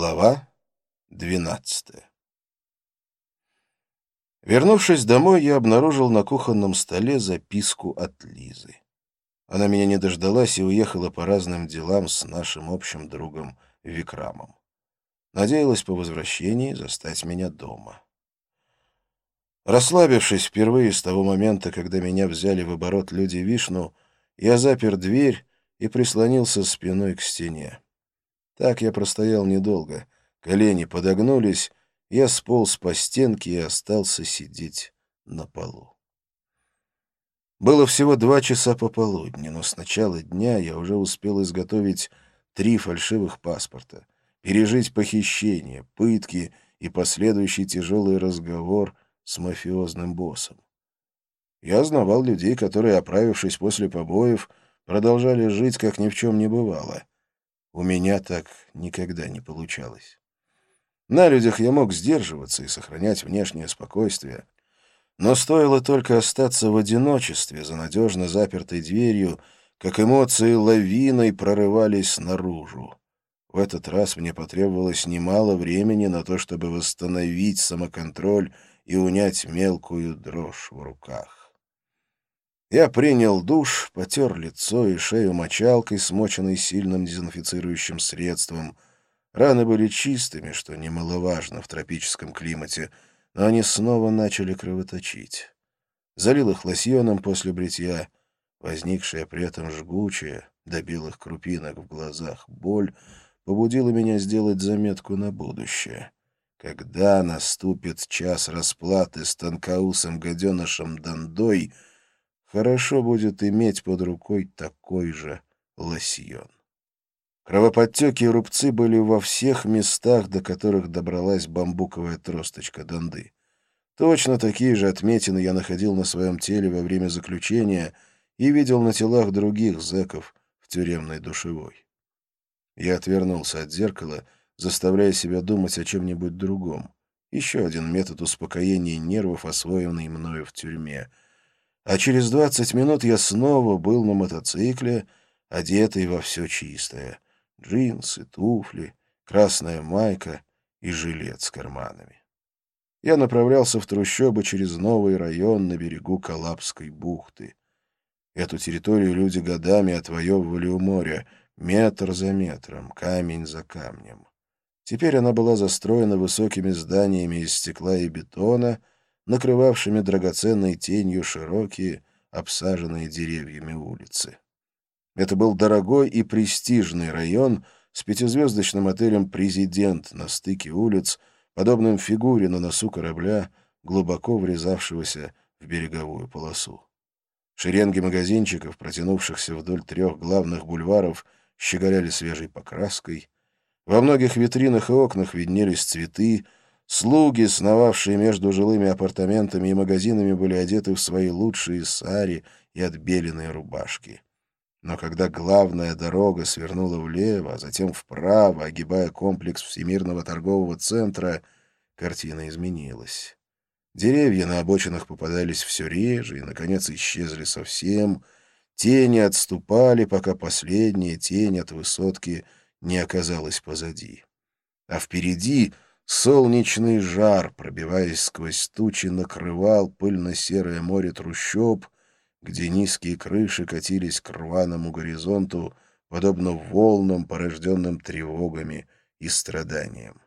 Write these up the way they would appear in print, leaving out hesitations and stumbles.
Глава 12. Вернувшись домой, я обнаружил на кухонном столе записку от Лизы. Она меня не дождалась и уехала по разным делам с нашим общим другом Викрамом. Надеялась по возвращении застать меня дома. Расслабившись впервые с того момента, когда меня взяли в оборот люди Вишну, я запер дверь и прислонился спиной к стене. Так я простоял недолго. Колени подогнулись, я сполз по стенке и остался сидеть на полу. Было всего 2 часа пополудни, но с начала дня я уже успел изготовить 3 фальшивых паспорта, пережить похищение, пытки и последующий тяжелый разговор с мафиозным боссом. Я знавал людей, которые, оправившись после побоев, продолжали жить, как ни в чем не бывало. У меня так никогда не получалось. На людях я мог сдерживаться и сохранять внешнее спокойствие, но стоило только остаться в одиночестве за надежно запертой дверью, как эмоции лавиной прорывались наружу. В этот раз мне потребовалось немало времени на то, чтобы восстановить самоконтроль и унять мелкую дрожь в руках. Я принял душ, потер лицо и шею мочалкой, смоченной сильным дезинфицирующим средством. Раны были чистыми, что немаловажно в тропическом климате, но они снова начали кровоточить. Залил их лосьоном после бритья. Возникшая при этом жгучая, до белых крупинок в глазах боль побудила меня сделать заметку на будущее. Когда наступит час расплаты с тонкоусым гаденышем Дандой, хорошо будет иметь под рукой такой же лосьон. Кровоподтеки и рубцы были во всех местах, до которых добралась бамбуковая тросточка Данды. Точно такие же отметины я находил на своем теле во время заключения и видел на телах других зэков в тюремной душевой. Я отвернулся от зеркала, заставляя себя думать о чем-нибудь другом. Еще один метод успокоения нервов, освоенный мною в тюрьме. А через 20 минут я снова был на мотоцикле, одетый во все чистое. Джинсы, туфли, красная майка и жилет с карманами. Я направлялся в трущобы через новый район на берегу Коллапской бухты. Эту территорию люди годами отвоевывали у моря, метр за метром, камень за камнем. Теперь она была застроена высокими зданиями из стекла и бетона, накрывавшими драгоценной тенью широкие, обсаженные деревьями улицы. Это был дорогой и престижный район с 5-звездочным отелем «Президент» на стыке улиц, подобным фигуре на носу корабля, глубоко врезавшегося в береговую полосу. Шеренги магазинчиков, протянувшихся вдоль 3 главных бульваров, щеголяли свежей покраской. Во многих витринах и окнах виднелись цветы. Слуги, сновавшие между жилыми апартаментами и магазинами, были одеты в свои лучшие сари и отбеленные рубашки. Но когда главная дорога свернула влево, а затем вправо, огибая комплекс Всемирного торгового центра, картина изменилась. Деревья на обочинах попадались все реже и, наконец, исчезли совсем. Тени отступали, пока последняя тень от высотки не оказалась позади. А впереди солнечный жар, пробиваясь сквозь тучи, накрывал пыльно-серое море трущоб, где низкие крыши катились к рваному горизонту, подобно волнам, порожденным тревогами и страданием.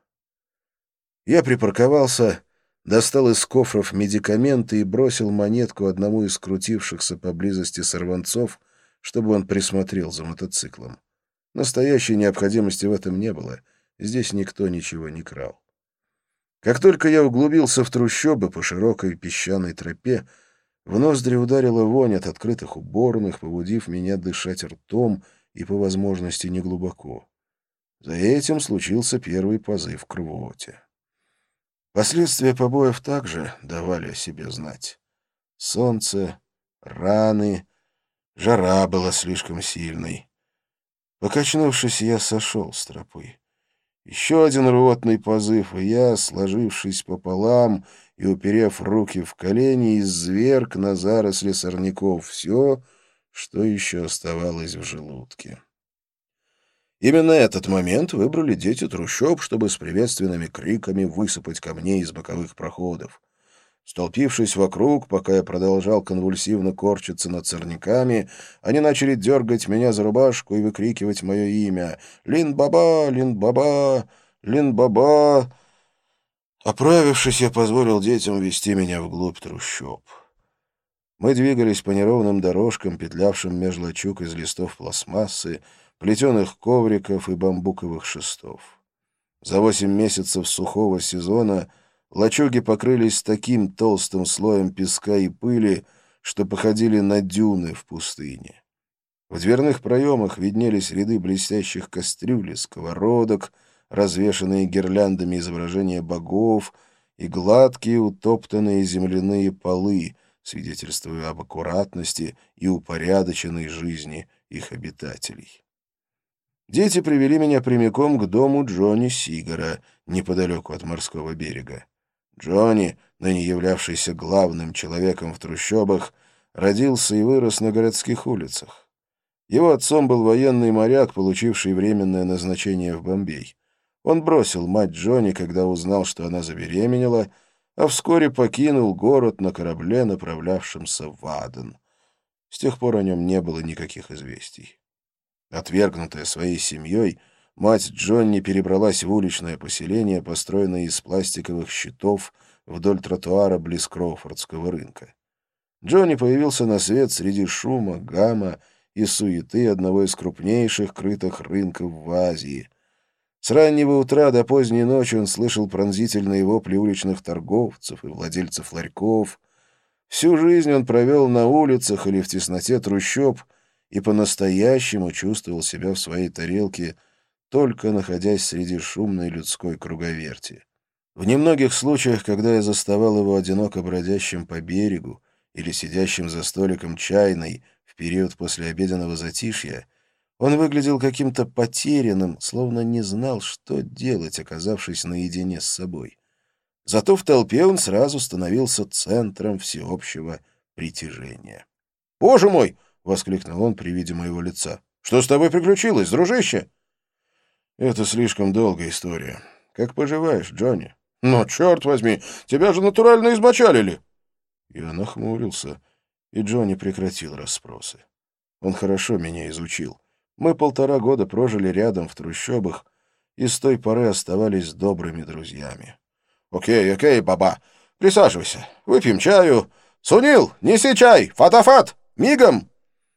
Я припарковался, достал из кофров медикаменты и бросил монетку одному из крутившихся поблизости сорванцов, чтобы он присмотрел за мотоциклом. Настоящей необходимости в этом не было, здесь никто ничего не крал. Как только я углубился в трущобы по широкой песчаной тропе, в ноздри ударила вонь от открытых уборных, побудив меня дышать ртом и, по возможности, неглубоко. За этим случился первый позыв к рвоте. Последствия побоев также давали о себе знать. Солнце, раны, жара была слишком сильной. Покачнувшись, я сошел с тропы. Еще один рвотный позыв, и я, сложившись пополам и уперев руки в колени, изверг на заросли сорняков все, что еще оставалось в желудке. Именно этот момент выбрали дети трущоб, чтобы с приветственными криками высыпать ко мне из боковых проходов. Столпившись вокруг, пока я продолжал конвульсивно корчиться над сорняками, они начали дергать меня за рубашку и выкрикивать мое имя. «Лин-баба! Лин-баба! Лин-баба!» Оправившись, я позволил детям вести меня вглубь трущоб. Мы двигались по неровным дорожкам, петлявшим меж лачуг из листов пластмассы, плетеных ковриков и бамбуковых шестов. За 8 месяцев сухого сезона лачуги покрылись таким толстым слоем песка и пыли, что походили на дюны в пустыне. В дверных проемах виднелись ряды блестящих кастрюль и сковородок, развешанные гирляндами изображения богов, и гладкие утоптанные земляные полы, свидетельствуя об аккуратности и упорядоченной жизни их обитателей. Дети привели меня прямиком к дому Джонни Сигара, неподалеку от морского берега. Джонни, ныне являвшийся главным человеком в трущобах, родился и вырос на городских улицах. Его отцом был военный моряк, получивший временное назначение в Бомбей. Он бросил мать Джонни, когда узнал, что она забеременела, а вскоре покинул город на корабле, направлявшемся в Аден. С тех пор о нем не было никаких известий. Отвергнутая своей семьей, мать Джонни перебралась в уличное поселение, построенное из пластиковых щитов вдоль тротуара близ Кроуфордского рынка. Джонни появился на свет среди шума, гамма и суеты одного из крупнейших крытых рынков в Азии. С раннего утра до поздней ночи он слышал пронзительные вопли уличных торговцев и владельцев ларьков. Всю жизнь он провел на улицах или в тесноте трущоб и по-настоящему чувствовал себя в своей тарелке, только находясь среди шумной людской круговерти. В немногих случаях, когда я заставал его одиноко бродящим по берегу или сидящим за столиком чайной в период послеобеденного затишья, он выглядел каким-то потерянным, словно не знал, что делать, оказавшись наедине с собой. Зато в толпе он сразу становился центром всеобщего притяжения. «Боже мой!» — воскликнул он при виде моего лица. «Что с тобой приключилось, дружище?» «Это слишком долгая история. Как поживаешь, Джонни?» «Но, черт возьми, тебя же натурально измочалили!» Я нахмурился, и Джонни прекратил расспросы. Он хорошо меня изучил. Мы 1,5 года прожили рядом в трущобах и с той поры оставались добрыми друзьями. «Окей, баба, присаживайся, выпьем чаю. Сунил, неси чай, фатафат, мигом!»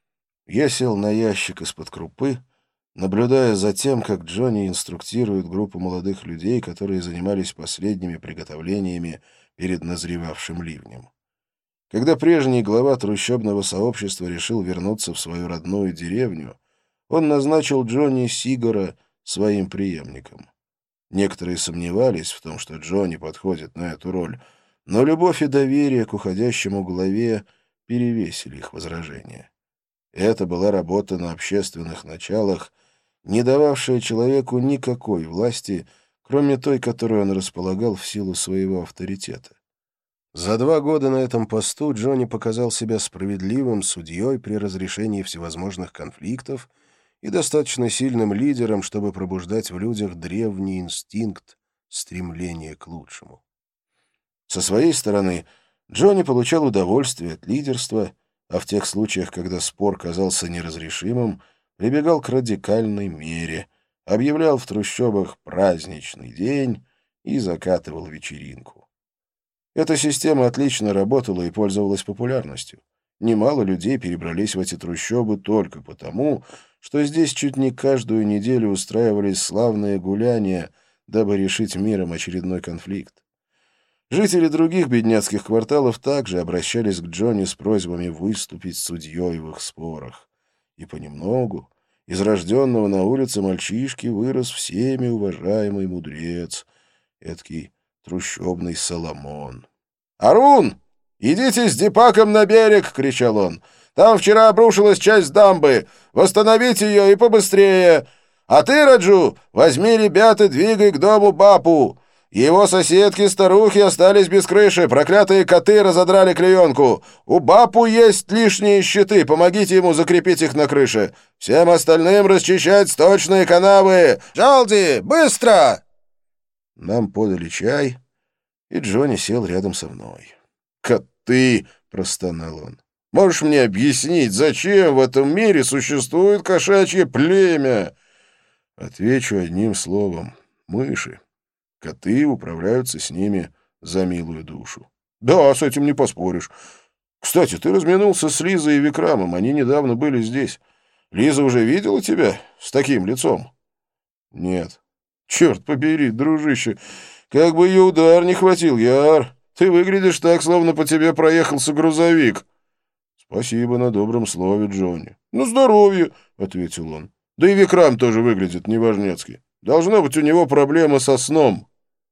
Я сел на ящик из-под крупы, наблюдая за тем, как Джонни инструктирует группу молодых людей, которые занимались последними приготовлениями перед назревавшим ливнем. Когда прежний глава трущобного сообщества решил вернуться в свою родную деревню, он назначил Джонни Сигара своим преемником. Некоторые сомневались в том, что Джонни подходит на эту роль, но любовь и доверие к уходящему главе перевесили их возражения. Это была работа на общественных началах, не дававшая человеку никакой власти, кроме той, которой он располагал в силу своего авторитета. За 2 года на этом посту Джонни показал себя справедливым судьей при разрешении всевозможных конфликтов и достаточно сильным лидером, чтобы пробуждать в людях древний инстинкт стремления к лучшему. Со своей стороны, Джонни получал удовольствие от лидерства, а в тех случаях, когда спор казался неразрешимым, прибегал к радикальной мере, объявлял в трущобах праздничный день и закатывал вечеринку. Эта система отлично работала и пользовалась популярностью. Немало людей перебрались в эти трущобы только потому, что здесь чуть не каждую неделю устраивались славные гуляния, дабы решить миром очередной конфликт. Жители других бедняцких кварталов также обращались к Джонни с просьбами выступить судьей в их спорах. И понемногу из рожденного на улице мальчишки вырос всеми уважаемый мудрец, эдакий трущобный Соломон. «Арун, идите с Дипаком на берег!» — кричал он. «Там вчера обрушилась часть дамбы. Восстановите ее и побыстрее. А ты, Раджу, возьми ребят и двигай к дому Бапу. Его соседки-старухи остались без крыши, проклятые коты разодрали клеенку. У Бапу есть лишние щиты, помогите ему закрепить их на крыше. Всем остальным расчищать сточные канавы. Джалди, быстро!» Нам подали чай, и Джонни сел рядом со мной. «Коты!» — простонал он. «Можешь мне объяснить, зачем в этом мире существует кошачье племя?» Отвечу одним словом. Мыши. Коты управляются с ними за милую душу. Да, с этим не поспоришь. Кстати, ты разминулся с Лизой и Викрамом. Они недавно были здесь. Лиза уже видела тебя с таким лицом? Нет. Черт побери, дружище, как бы ее удар не хватил, Яр. Ты выглядишь так, словно по тебе проехался грузовик. Спасибо на добром слове, Джонни. На здоровье, ответил он. Да и Викрам тоже выглядит неважнецки. Должна быть у него проблема со сном.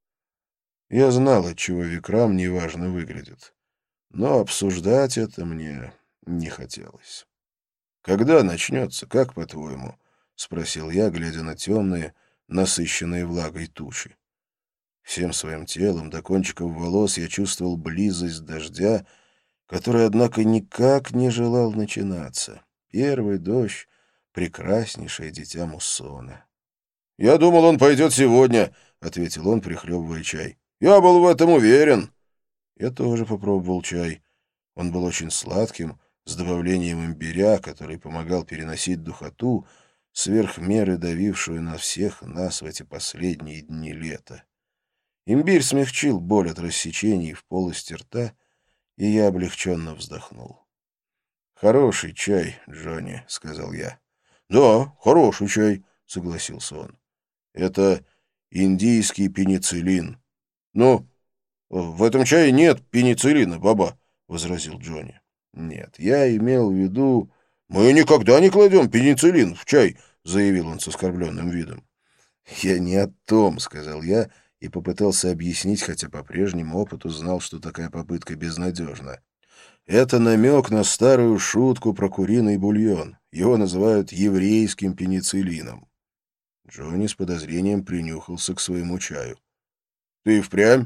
Я знал, отчего Викрам неважно выглядит. Но обсуждать это мне не хотелось. «Когда начнется, как по-твоему?» — спросил я, глядя на темные, насыщенные влагой тучи. Всем своим телом до кончиков волос я чувствовал близость дождя, который, однако, никак не желал начинаться. Первый дождь — прекраснейшее дитя муссона. «Я думал, он пойдет сегодня», — ответил он, прихлебывая чай. «Я был в этом уверен». Я тоже попробовал чай. Он был очень сладким, с добавлением имбиря, который помогал переносить духоту, сверх меры давившую на всех нас в эти последние дни лета. Имбирь смягчил боль от рассечений в полости рта, и я облегченно вздохнул. «Хороший чай, Джонни», — сказал я. «Да, хороший чай», — согласился он. «Это индийский пенициллин». «Ну, в этом чае нет пенициллина, баба», — возразил Джонни. «Нет, я имел в виду...» «Мы никогда не кладем пенициллин в чай», — заявил он с оскорбленным видом. «Я не о том», — сказал я и попытался объяснить, хотя по прежнему опыту знал, что такая попытка безнадежна. Это намек на старую шутку про куриный бульон. Его называют еврейским пенициллином. Джонни с подозрением принюхался к своему чаю. «Ты впрямь?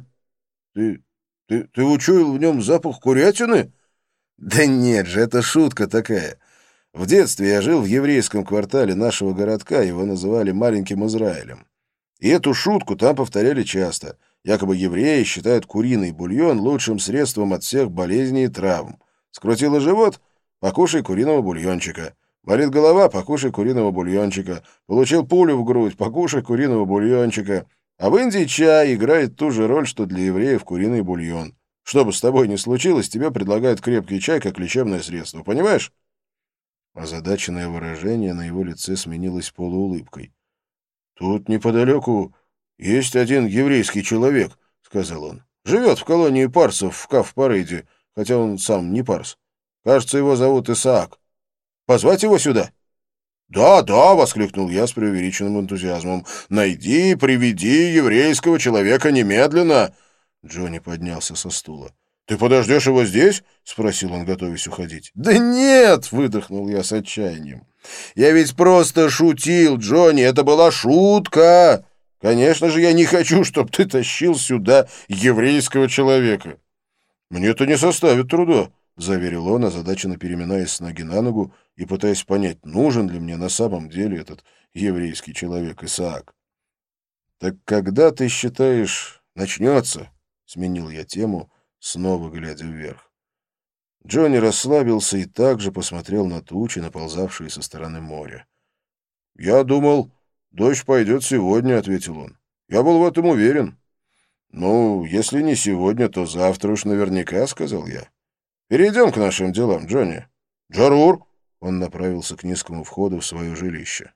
Ты учуял в нем запах курятины?» «Да нет же, это шутка такая. В детстве я жил в еврейском квартале нашего городка, его называли Маленьким Израилем. И эту шутку там повторяли часто. Якобы евреи считают куриный бульон лучшим средством от всех болезней и травм. Скрутило живот? Покушай куриного бульончика. Болит голова? Покушай куриного бульончика. Получил пулю в грудь? Покушай куриного бульончика. А в Индии чай играет ту же роль, что для евреев куриный бульон. Что бы с тобой ни случилось, тебе предлагают крепкий чай как лечебное средство. Понимаешь?» Озадаченное выражение на его лице сменилось полуулыбкой. «Тут неподалеку есть один еврейский человек», — сказал он. «Живет в колонии парсов в Каф-Парейде, хотя он сам не парс. Кажется, его зовут Исаак. Позвать его сюда?» «Да, да», — воскликнул я с преувеличенным энтузиазмом. «Найди и приведи еврейского человека немедленно!» Джонни поднялся со стула. «Ты подождешь его здесь?» — спросил он, готовясь уходить. «Да нет!» — выдохнул я с отчаянием. «Я ведь просто шутил, Джонни, это была шутка! Конечно же, я не хочу, чтобы ты тащил сюда еврейского человека!» «Мне это не составит труда», — заверил он, озадаченно переминаясь с ноги на ногу и пытаясь понять, нужен ли мне на самом деле этот еврейский человек Исаак. «Так когда, ты считаешь, начнется?» — сменил я тему, снова глядя вверх. Джонни расслабился и также посмотрел на тучи, наползавшие со стороны моря. «Я думал, дождь пойдет сегодня», — ответил он. «Я был в этом уверен». «Ну, если не сегодня, то завтра уж наверняка», — сказал я. «Перейдем к нашим делам, Джонни». «Джарур!» — он направился к низкому входу в свое жилище.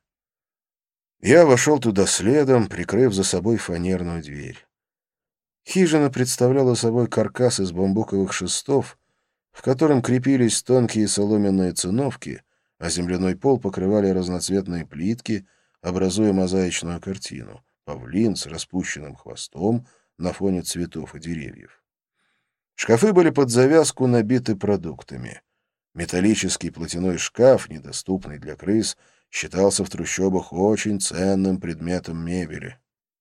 Я вошел туда следом, прикрыв за собой фанерную дверь. Хижина представляла собой каркас из бамбуковых шестов, в котором крепились тонкие соломенные циновки, а земляной пол покрывали разноцветные плитки, образуя мозаичную картину — павлин с распущенным хвостом на фоне цветов и деревьев. Шкафы были под завязку набиты продуктами. Металлический платяной шкаф, недоступный для крыс, считался в трущобах очень ценным предметом мебели.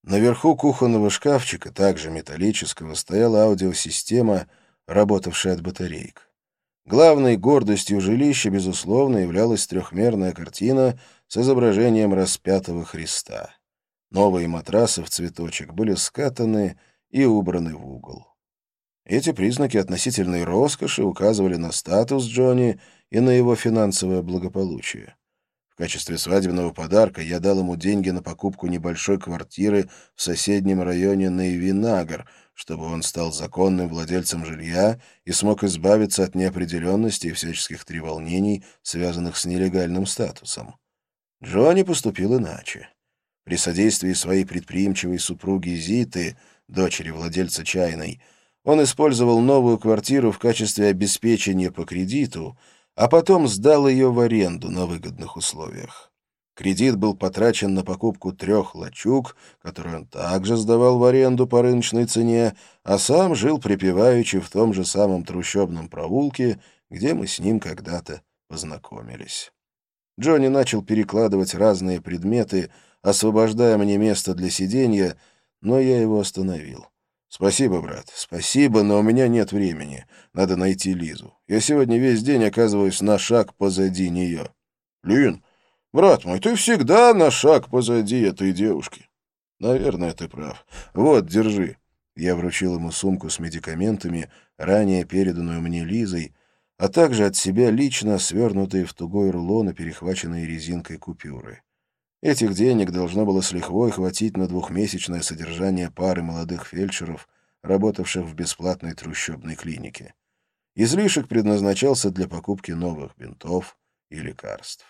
Наверху кухонного шкафчика, также металлического, стояла аудиосистема, работавшая от батареек. Главной гордостью жилища, безусловно, являлась трехмерная картина с изображением распятого Христа. Новые матрасы в цветочек были скатаны и убраны в угол. Эти признаки относительной роскоши указывали на статус Джонни и на его финансовое благополучие. В качестве свадебного подарка я дал ему деньги на покупку небольшой квартиры в соседнем районе Нейвинагар, чтобы он стал законным владельцем жилья и смог избавиться от неопределенности и всяческих треволнений, связанных с нелегальным статусом. Джонни поступил иначе. При содействии своей предприимчивой супруги Зиты, дочери владельца чайной, он использовал новую квартиру в качестве обеспечения по кредиту, а потом сдал ее в аренду на выгодных условиях. Кредит был потрачен на покупку 3 лачуг, которые он также сдавал в аренду по рыночной цене, а сам жил припеваючи в том же самом трущобном проулке, где мы с ним когда-то познакомились. Джонни начал перекладывать разные предметы, освобождая мне место для сиденья, но я его остановил. «Спасибо, брат, спасибо, но у меня нет времени. Надо найти Лизу. Я сегодня весь день оказываюсь на шаг позади нее». «Лин, брат мой, ты всегда на шаг позади этой девушки». «Наверное, ты прав. Вот, держи». Я вручил ему сумку с медикаментами, ранее переданную мне Лизой, а также от себя лично свернутые в тугой рулон и перехваченные резинкой купюры. Этих денег должно было с лихвой хватить на 2-месячное содержание пары молодых фельдшеров, работавших в бесплатной трущобной клинике. Излишек предназначался для покупки новых бинтов и лекарств.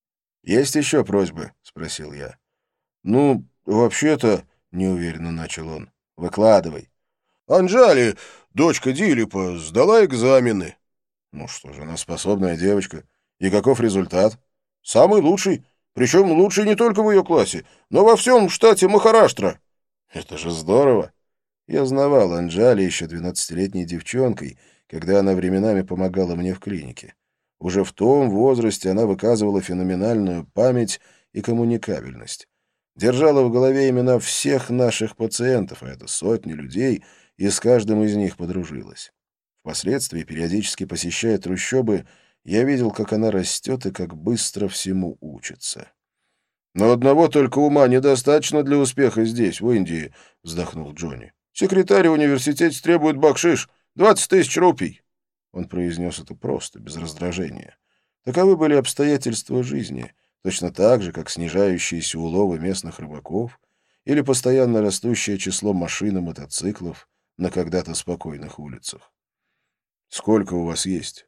«Есть еще просьбы?» — спросил я. «Ну, вообще-то...» — неуверенно начал он. «Выкладывай». «Анжали, дочка Дилипа, сдала экзамены». «Ну что же, она способная девочка. И каков результат?» «Самый лучший. Причем лучший не только в ее классе, но во всем штате Махараштра». «Это же здорово!» Я знавал Анджали еще 12-летней девчонкой, когда она временами помогала мне в клинике. Уже в том возрасте она выказывала феноменальную память и коммуникабельность. Держала в голове имена всех наших пациентов, а это сотни людей, и с каждым из них подружилась. Впоследствии, периодически посещая трущобы, я видел, как она растет и как быстро всему учится. «Но одного только ума недостаточно для успеха здесь, в Индии», — вздохнул Джонни. «Секретарь в университете требует бакшиш, 20 тысяч рупий». Он произнес это просто, без раздражения. Таковы были обстоятельства жизни, точно так же, как снижающиеся уловы местных рыбаков или постоянно растущее число машин и мотоциклов на когда-то спокойных улицах. «Сколько у вас есть?»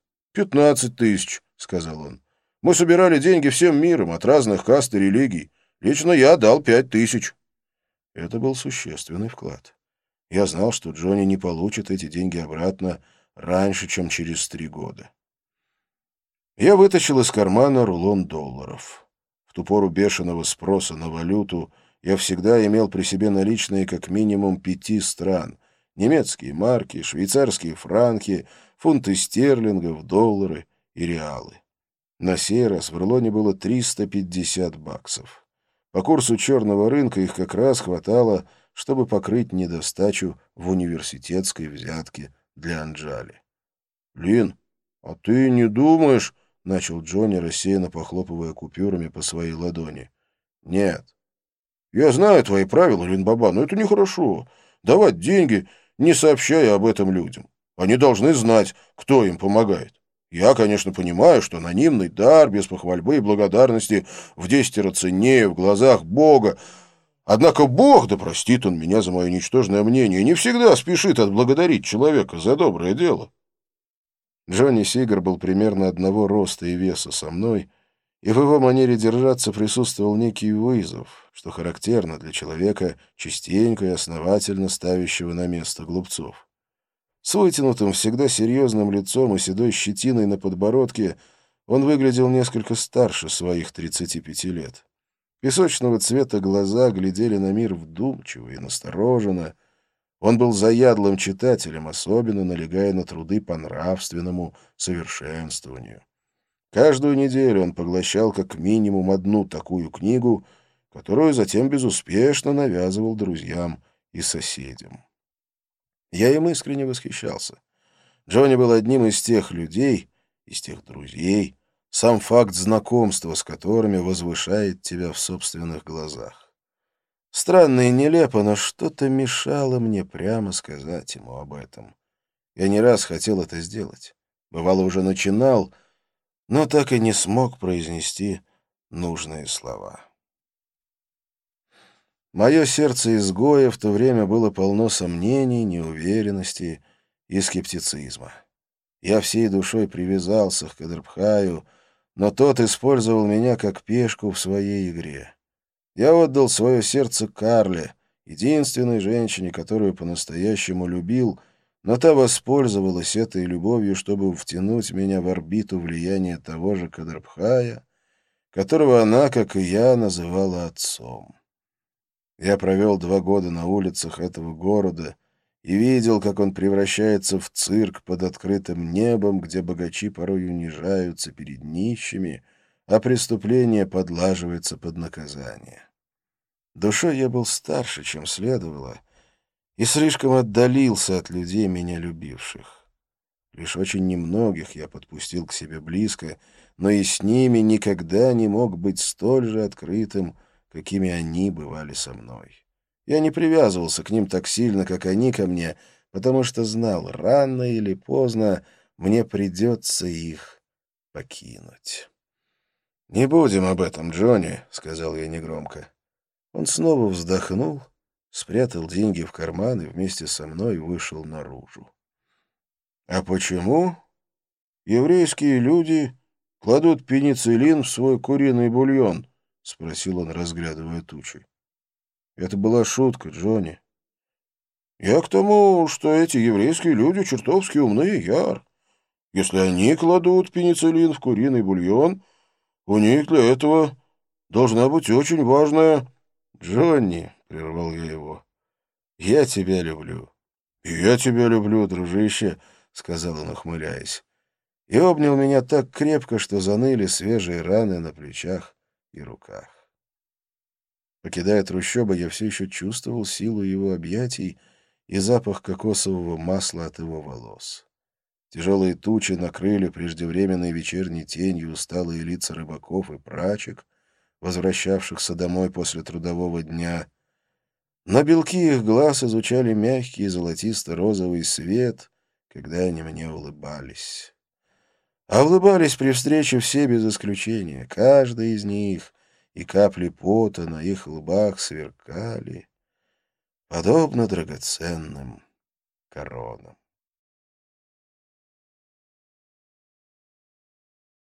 15 тысяч», — сказал он. «Мы собирали деньги всем миром, от разных каст и религий. Лично я дал 5 тысяч». Это был существенный вклад. Я знал, что Джонни не получит эти деньги обратно раньше, чем через 3 года. Я вытащил из кармана рулон долларов. В ту пору бешеного спроса на валюту я всегда имел при себе наличные как минимум 5 стран: немецкие марки, швейцарские франки, фунты стерлингов, доллары и реалы. На сей раз в рулоне было 350 баксов. По курсу черного рынка их как раз хватало, чтобы покрыть недостачу в университетской взятке для Анджали. «Лин, а ты не думаешь...» — начал Джонни, рассеянно похлопывая купюрами по своей ладони. «Нет». «Я знаю твои правила, Лин-баба, но это нехорошо. Давать деньги, не сообщая об этом людям. Они должны знать, кто им помогает. Я, конечно, понимаю, что анонимный дар без похвальбы и благодарности в 10 ценнее в глазах Бога. Однако Бог, да простит он меня за мое ничтожное мнение, не всегда спешит отблагодарить человека за доброе дело». Джонни Сигар был примерно одного роста и веса со мной, и в его манере держаться присутствовал некий вызов, что характерно для человека, частенько и основательно ставящего на место глупцов. С вытянутым, всегда серьезным лицом и седой щетиной на подбородке он выглядел несколько старше своих 35 лет. Песочного цвета глаза глядели на мир вдумчиво и настороженно. Он был заядлым читателем, особенно налегая на труды по нравственному совершенствованию. Каждую неделю он поглощал как минимум одну такую книгу, которую затем безуспешно навязывал друзьям и соседям. Я им искренне восхищался. Джонни был одним из тех людей, из тех друзей, сам факт знакомства с которыми возвышает тебя в собственных глазах. Странно и нелепо, но что-то мешало мне прямо сказать ему об этом. Я не раз хотел это сделать. Бывало, уже начинал, но так и не смог произнести нужные слова. Мое сердце изгоя в то время было полно сомнений, неуверенности и скептицизма. Я всей душой привязался к Кадрбхаю, но тот использовал меня как пешку в своей игре. Я отдал свое сердце Карле, единственной женщине, которую по-настоящему любил, но та воспользовалась этой любовью, чтобы втянуть меня в орбиту влияния того же Кадрбхая, которого она, как и я, называла отцом. Я провел 2 года на улицах этого города и видел, как он превращается в цирк под открытым небом, где богачи порой унижаются перед нищими, а преступление подлаживается под наказание. Душой я был старше, чем следовало, и слишком отдалился от людей, меня любивших. Лишь очень немногих я подпустил к себе близко, но и с ними никогда не мог быть столь же открытым, какими они бывали со мной. Я не привязывался к ним так сильно, как они ко мне, потому что знал, рано или поздно мне придется их покинуть. «Не будем об этом, Джонни», — сказал я негромко. Он снова вздохнул, спрятал деньги в карман и вместе со мной вышел наружу. «А почему еврейские люди кладут пенициллин в свой куриный бульон?» — спросил он, разглядывая тучи. «Это была шутка, Джонни. Я к тому, что эти еврейские люди чертовски умны, Яр. Если они кладут пенициллин в куриный бульон, у них для этого должна быть очень важная...» «Джонни», — прервал я его, — «я тебя люблю». «И я тебя люблю, дружище», — сказал он, ухмыляясь, и обнял меня так крепко, что заныли свежие раны на плечах и руках. Покидая трущобы, я все еще чувствовал силу его объятий и запах кокосового масла от его волос. Тяжелые тучи накрыли преждевременной вечерней тенью усталые лица рыбаков и прачек, возвращавшихся домой после трудового дня. Но белки их глаз изучали мягкий золотисто-розовый свет, когда они мне улыбались. А улыбались при встрече все без исключения, каждый из них, и капли пота на их лбах сверкали, подобно драгоценным коронам.